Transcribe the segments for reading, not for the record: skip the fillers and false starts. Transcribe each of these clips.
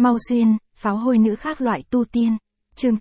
Mau xuyên, pháo hôi nữ khác loại tu tiên. Chương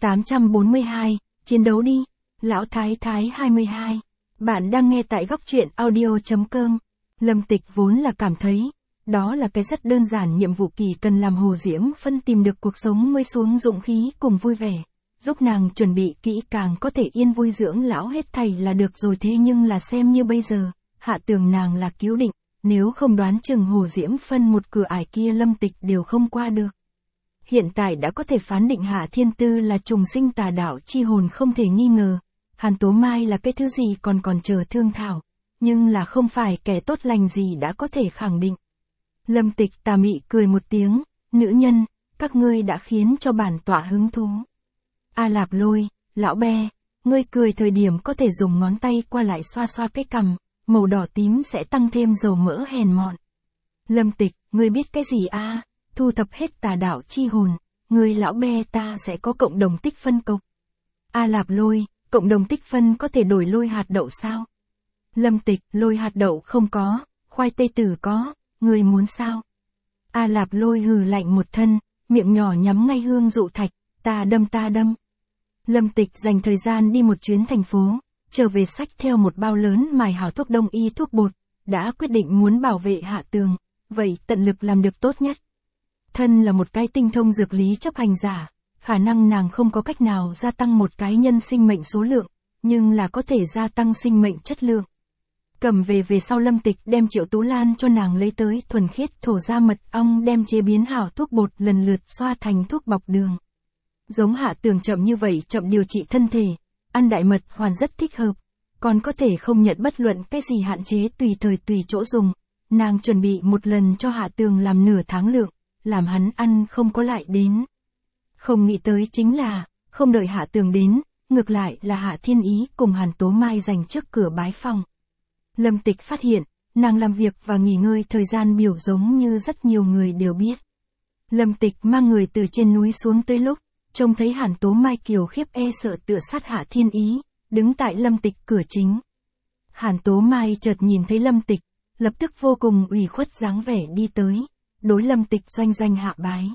842, chiến đấu đi. Lão Thái Thái 22. Bạn đang nghe tại góc truyện audio.com. Lâm Tịch vốn là cảm thấy, đó là cái rất đơn giản nhiệm vụ kỳ cần làm Hồ Diễm Phân tìm được cuộc sống mới xuống dụng khí cùng vui vẻ. Giúp nàng chuẩn bị kỹ càng có thể yên vui dưỡng lão hết thảy là được rồi, thế nhưng là xem như bây giờ, Hạ Tường nàng là cứu định, nếu không đoán chừng Hồ Diễm Phân một cửa ải kia Lâm Tịch đều không qua được. Hiện tại đã có thể phán định Hạ Thiên Tư là trùng sinh tà đạo chi hồn không thể nghi ngờ. Hàn Tố Mai là cái thứ gì còn chờ thương thảo, nhưng là không phải kẻ tốt lành gì đã có thể khẳng định. Lâm Tịch tà mị cười một tiếng, nữ nhân, các ngươi đã khiến cho bản tọa hứng thú. A Lạp Lôi, lão be, ngươi cười thời điểm có thể dùng ngón tay qua lại xoa xoa cái cằm, màu đỏ tím sẽ tăng thêm dầu mỡ hèn mọn. Lâm Tịch, ngươi biết cái gì a? Thu thập hết tà đạo chi hồn, ngươi lão be ta sẽ có cộng đồng tích phân cục. A Lạp Lôi, cộng đồng tích phân có thể đổi lôi hạt đậu sao? Lâm Tịch, lôi hạt đậu không có, khoai tây tử có, ngươi muốn sao? A Lạp Lôi hừ lạnh một thân, miệng nhỏ nhắm ngay Hương Dụ Thạch, ta đâm. Lâm Tịch dành thời gian đi một chuyến thành phố, trở về xách theo một bao lớn mài hảo thuốc đông y thuốc bột, đã quyết định muốn bảo vệ Hạ Tường, vậy tận lực làm được tốt nhất. Thân là một cái tinh thông dược lý chấp hành giả, khả năng nàng không có cách nào gia tăng một cái nhân sinh mệnh số lượng, nhưng là có thể gia tăng sinh mệnh chất lượng. Cầm về sau Lâm Tịch đem Triệu Tú Lan cho nàng lấy tới thuần khiết thổ ra mật ong đem chế biến hảo thuốc bột lần lượt xoa thành thuốc bọc đường. Giống Hạ Tường chậm như vậy chậm điều trị thân thể, ăn đại mật hoàn rất thích hợp, còn có thể không nhận bất luận cái gì hạn chế tùy thời tùy chỗ dùng. Nàng chuẩn bị một lần cho Hạ Tường làm nửa tháng lượng, làm hắn ăn không có lại đến. Không nghĩ tới chính là, không đợi Hạ Tường đến, ngược lại là Hạ Thiên Ý cùng Hàn Tố Mai dành trước cửa bái phòng. Lâm Tịch phát hiện, nàng làm việc và nghỉ ngơi thời gian biểu giống như rất nhiều người đều biết. Lâm Tịch mang người từ trên núi xuống tới lúc, trông thấy Hàn Tố Mai kiều khiếp e sợ tựa sát Hạ Thiên Ý, đứng tại Lâm Tịch cửa chính. Hàn Tố Mai chợt nhìn thấy Lâm Tịch, lập tức vô cùng ủy khuất dáng vẻ đi tới, đối Lâm Tịch doanh hạ bái.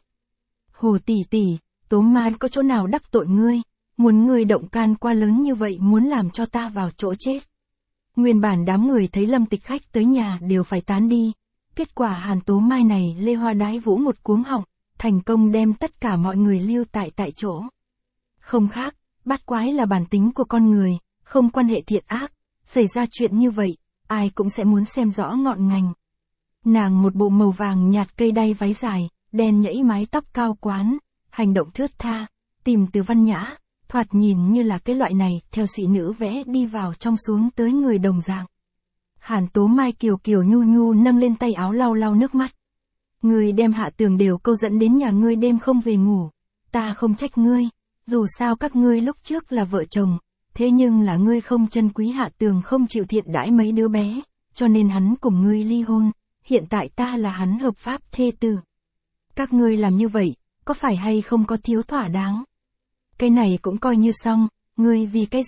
Hồ tỷ tỷ, Tố Mai có chỗ nào đắc tội ngươi, muốn ngươi động can qua lớn như vậy muốn làm cho ta vào chỗ chết. Nguyên bản đám người thấy Lâm Tịch khách tới nhà đều phải tán đi, kết quả Hàn Tố Mai này lê hoa đái vũ một cuống họng, thành công đem tất cả mọi người lưu tại chỗ. Không khác, bát quái là bản tính của con người, không quan hệ thiện ác, xảy ra chuyện như vậy, ai cũng sẽ muốn xem rõ ngọn ngành. Nàng một bộ màu vàng nhạt cây đay váy dài, đen nhẫy mái tóc cao quán, hành động thướt tha, tìm từ văn nhã, thoạt nhìn như là cái loại này theo sĩ nữ vẽ đi vào trong xuống tới người đồng dạng. Hàn Tố Mai kiều nhu nâng lên tay áo lau nước mắt. Ngươi đem Hạ Tường đều câu dẫn đến nhà ngươi đêm không về ngủ, ta không trách ngươi, dù sao các ngươi lúc trước là vợ chồng, thế nhưng là ngươi không trân quý Hạ Tường không chịu thiện đãi mấy đứa bé, cho nên hắn cùng ngươi ly hôn, hiện tại ta là hắn hợp pháp thê tử. Các ngươi làm như vậy, có phải hay không có thiếu thỏa đáng? Cái này cũng coi như xong, ngươi vì cái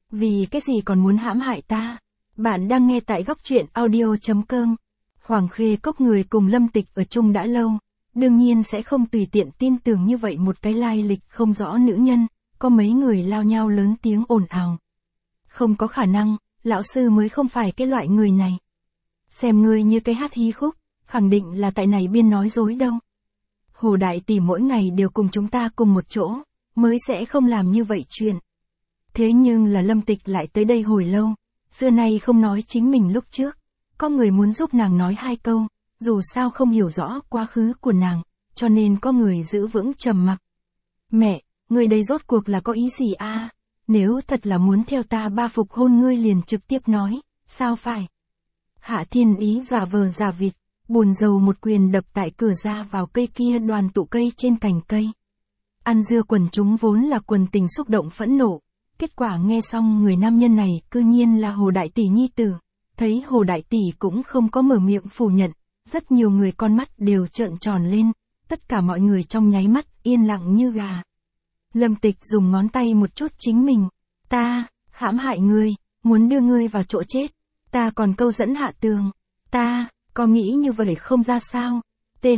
gì còn muốn hãm hại ta? Bạn đang nghe tại góc truyện audio.com. Hoàng Khê Cốc người cùng Lâm Tịch ở chung đã lâu, đương nhiên sẽ không tùy tiện tin tưởng như vậy một cái lai lịch không rõ nữ nhân, có mấy người lao nhau lớn tiếng ồn ào. Không có khả năng, lão sư mới không phải cái loại người này. Xem ngươi như cái hát hí khúc, khẳng định là tại này biên nói dối đâu. Hồ đại tỷ mỗi ngày đều cùng chúng ta cùng một chỗ, mới sẽ không làm như vậy chuyện. Thế nhưng là Lâm Tịch lại tới đây hồi lâu, xưa nay không nói chính mình lúc trước. Có người muốn giúp nàng nói hai câu, dù sao không hiểu rõ quá khứ của nàng, cho nên có người giữ vững trầm mặc. Mẹ, ngươi đây rốt cuộc là có ý gì a? Nếu thật là muốn theo ta ba phục hôn ngươi liền trực tiếp nói, sao phải? Hạ Thiên Ý giả vờ giả vịt, buồn rầu một quyền đập tại cửa ra vào cây kia đoàn tụ cây trên cành cây. Ăn dưa quần chúng vốn là quần tình xúc động phẫn nộ, kết quả nghe xong người nam nhân này cư nhiên là Hồ đại tỷ nhi tử. Thấy Hồ đại tỷ cũng không có mở miệng phủ nhận, rất nhiều người con mắt đều trợn tròn lên, tất cả mọi người trong nháy mắt yên lặng như gà. Lâm Tịch dùng ngón tay một chút chính mình, ta, hãm hại ngươi, muốn đưa ngươi vào chỗ chết, ta còn câu dẫn Hạ Tường, ta, có nghĩ như vậy không ra sao, tê liệt,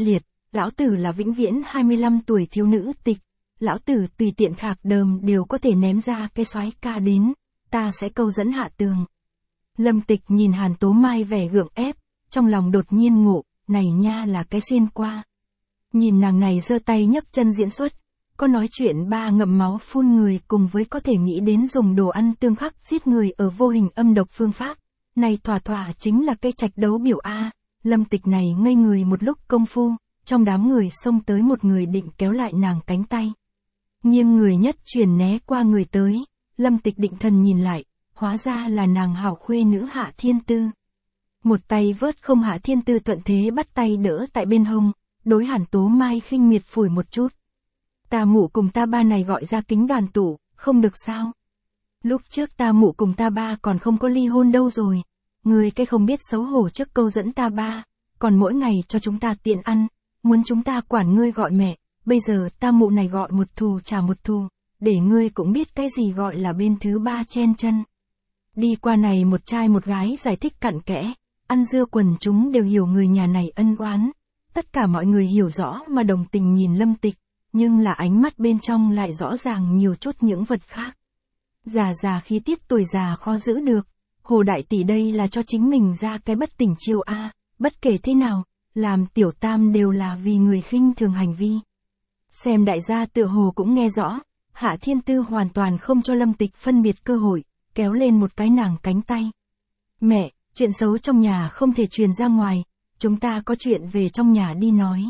lão tử là vĩnh viễn 25 tuổi thiếu nữ tịch, lão tử tùy tiện khạc đờm đều có thể ném ra cái soái ca đến, ta sẽ câu dẫn Hạ Tường. Lâm Tịch nhìn Hàn Tố Mai vẻ gượng ép, trong lòng đột nhiên ngộ, này nha là cái xuyên qua. Nhìn nàng này giơ tay nhấc chân diễn xuất, có nói chuyện ba ngậm máu phun người cùng với có thể nghĩ đến dùng đồ ăn tương khắc giết người ở vô hình âm độc phương pháp. Này thỏa thỏa chính là cây trạch đấu biểu A. Lâm Tịch này ngây người một lúc công phu, trong đám người xông tới một người định kéo lại nàng cánh tay. Nhưng người nhất chuyển né qua người tới, Lâm Tịch định thần nhìn lại, hóa ra là nàng hảo khuê nữ Hạ Thiên Tư. Một tay vớt không Hạ Thiên Tư thuận thế bắt tay đỡ tại bên hông, đối Hàn Tố Mai khinh miệt phủi một chút. Ta mụ cùng ta ba này gọi ra kính đoàn tụ, không được sao? Lúc trước ta mụ cùng ta ba còn không có ly hôn đâu rồi. Người cái không biết xấu hổ trước câu dẫn ta ba, còn mỗi ngày cho chúng ta tiện ăn, muốn chúng ta quản ngươi gọi mẹ, bây giờ ta mụ này gọi một thù trả một thù, để ngươi cũng biết cái gì gọi là bên thứ ba chen chân. Đi qua này một trai một gái giải thích cặn kẽ, ăn dưa quần chúng đều hiểu người nhà này ân oán. Tất cả mọi người hiểu rõ mà đồng tình nhìn Lâm Tịch, nhưng là ánh mắt bên trong lại rõ ràng nhiều chút những vật khác. Già khí tiết tuổi già khó giữ được, Hồ đại tỷ đây là cho chính mình ra cái bất tỉnh chiêu a, bất kể thế nào, làm tiểu tam đều là vì người khinh thường hành vi. Xem đại gia tựa hồ cũng nghe rõ, Hạ Thiên Tư hoàn toàn không cho Lâm Tịch phân biệt cơ hội, kéo lên một cái nàng cánh tay. Mẹ, chuyện xấu trong nhà không thể truyền ra ngoài, chúng ta có chuyện về trong nhà đi nói.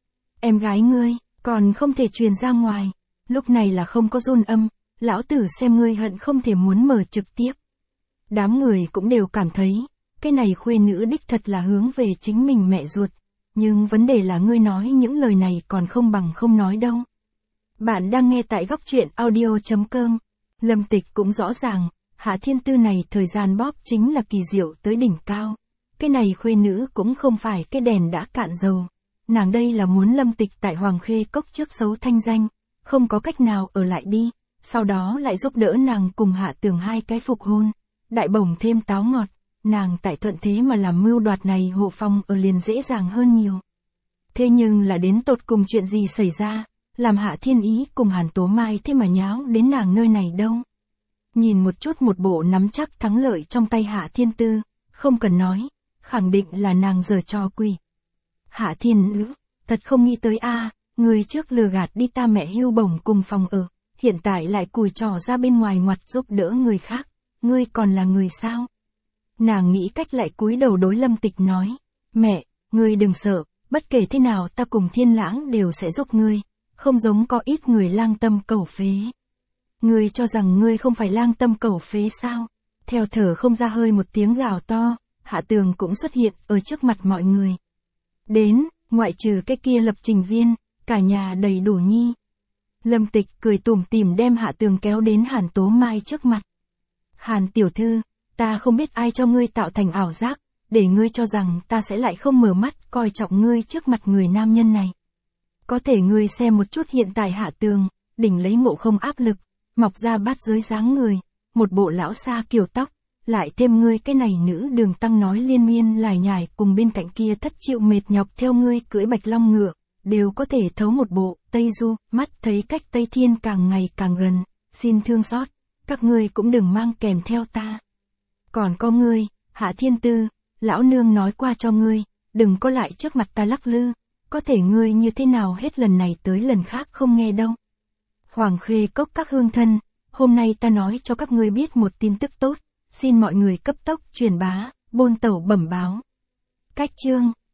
Em gái ngươi, còn không thể truyền ra ngoài, lúc này là không có run âm, lão tử xem ngươi hận không thể muốn mở trực tiếp. Đám người cũng đều cảm thấy, cái này khuê nữ đích thật là hướng về chính mình mẹ ruột, nhưng vấn đề là ngươi nói những lời này còn không bằng không nói đâu. Bạn đang nghe tại góc truyện audio.com. Lâm Tịch cũng rõ ràng, Hạ Thiên Tư này thời gian bóp chính là kỳ diệu tới đỉnh cao. Cái này khuê nữ cũng không phải cái đèn đã cạn dầu. Nàng đây là muốn Lâm Tịch tại Hoàng Khê Cốc trước xấu thanh danh, không có cách nào ở lại đi, sau đó lại giúp đỡ nàng cùng Hạ Tường hai cái phục hôn. Đại bổng thêm táo ngọt, nàng tại thuận thế mà làm mưu đoạt này hộ phong ở liền dễ dàng hơn nhiều. Thế nhưng là đến tột cùng chuyện gì xảy ra, làm Hạ Thiên Ý cùng Hàn Tố Mai thế mà nháo đến nàng nơi này đâu. Nhìn một chút một bộ nắm chắc thắng lợi trong tay Hạ Thiên Tư, không cần nói, khẳng định là nàng giở trò quỷ. Hạ Thiên Nữ, thật không nghĩ tới a, người trước lừa gạt đi ta mẹ hưu bổng cùng phòng ở, hiện tại lại cùi trò ra bên ngoài ngoặt giúp đỡ người khác, ngươi còn là người sao? Nàng nghĩ cách lại cúi đầu đối Lâm Tịch nói, mẹ, ngươi đừng sợ, bất kể thế nào ta cùng Thiên Lãng đều sẽ giúp ngươi, không giống có ít người lang tâm cầu phế. Ngươi cho rằng ngươi không phải lang tâm cầu phế sao? Theo thở không ra hơi một tiếng gào to, Hạ Tường cũng xuất hiện ở trước mặt mọi người. Đến, ngoại trừ cái kia lập trình viên, cả nhà đầy đủ nhi. Lâm Tịch cười tủm tỉm đem Hạ Tường kéo đến Hàn Tố Mai trước mặt. Hàn tiểu thư, ta không biết ai cho ngươi tạo thành ảo giác, để ngươi cho rằng ta sẽ lại không mở mắt coi trọng ngươi trước mặt người nam nhân này. Có thể ngươi xem một chút hiện tại Hạ Tường, đỉnh lấy ngộ không áp lực, mọc ra bát giới dáng người, một bộ lão xa kiểu tóc, lại thêm ngươi cái này nữ Đường Tăng nói liên miên lải nhải cùng bên cạnh kia thất chịu mệt nhọc theo ngươi cưỡi bạch long ngựa, đều có thể thấu một bộ Tây Du, mắt thấy cách Tây Thiên càng ngày càng gần, xin thương xót, các ngươi cũng đừng mang kèm theo ta. Còn có ngươi, Hạ Thiên Tư, lão nương nói qua cho ngươi, đừng có lại trước mặt ta lắc lư, có thể ngươi như thế nào hết lần này tới lần khác không nghe đâu. Hoàng Khê Cốc các hương thân, hôm nay ta nói cho các ngươi biết một tin tức tốt, xin mọi người cấp tốc truyền bá, bôn tẩu bẩm báo. Cách chương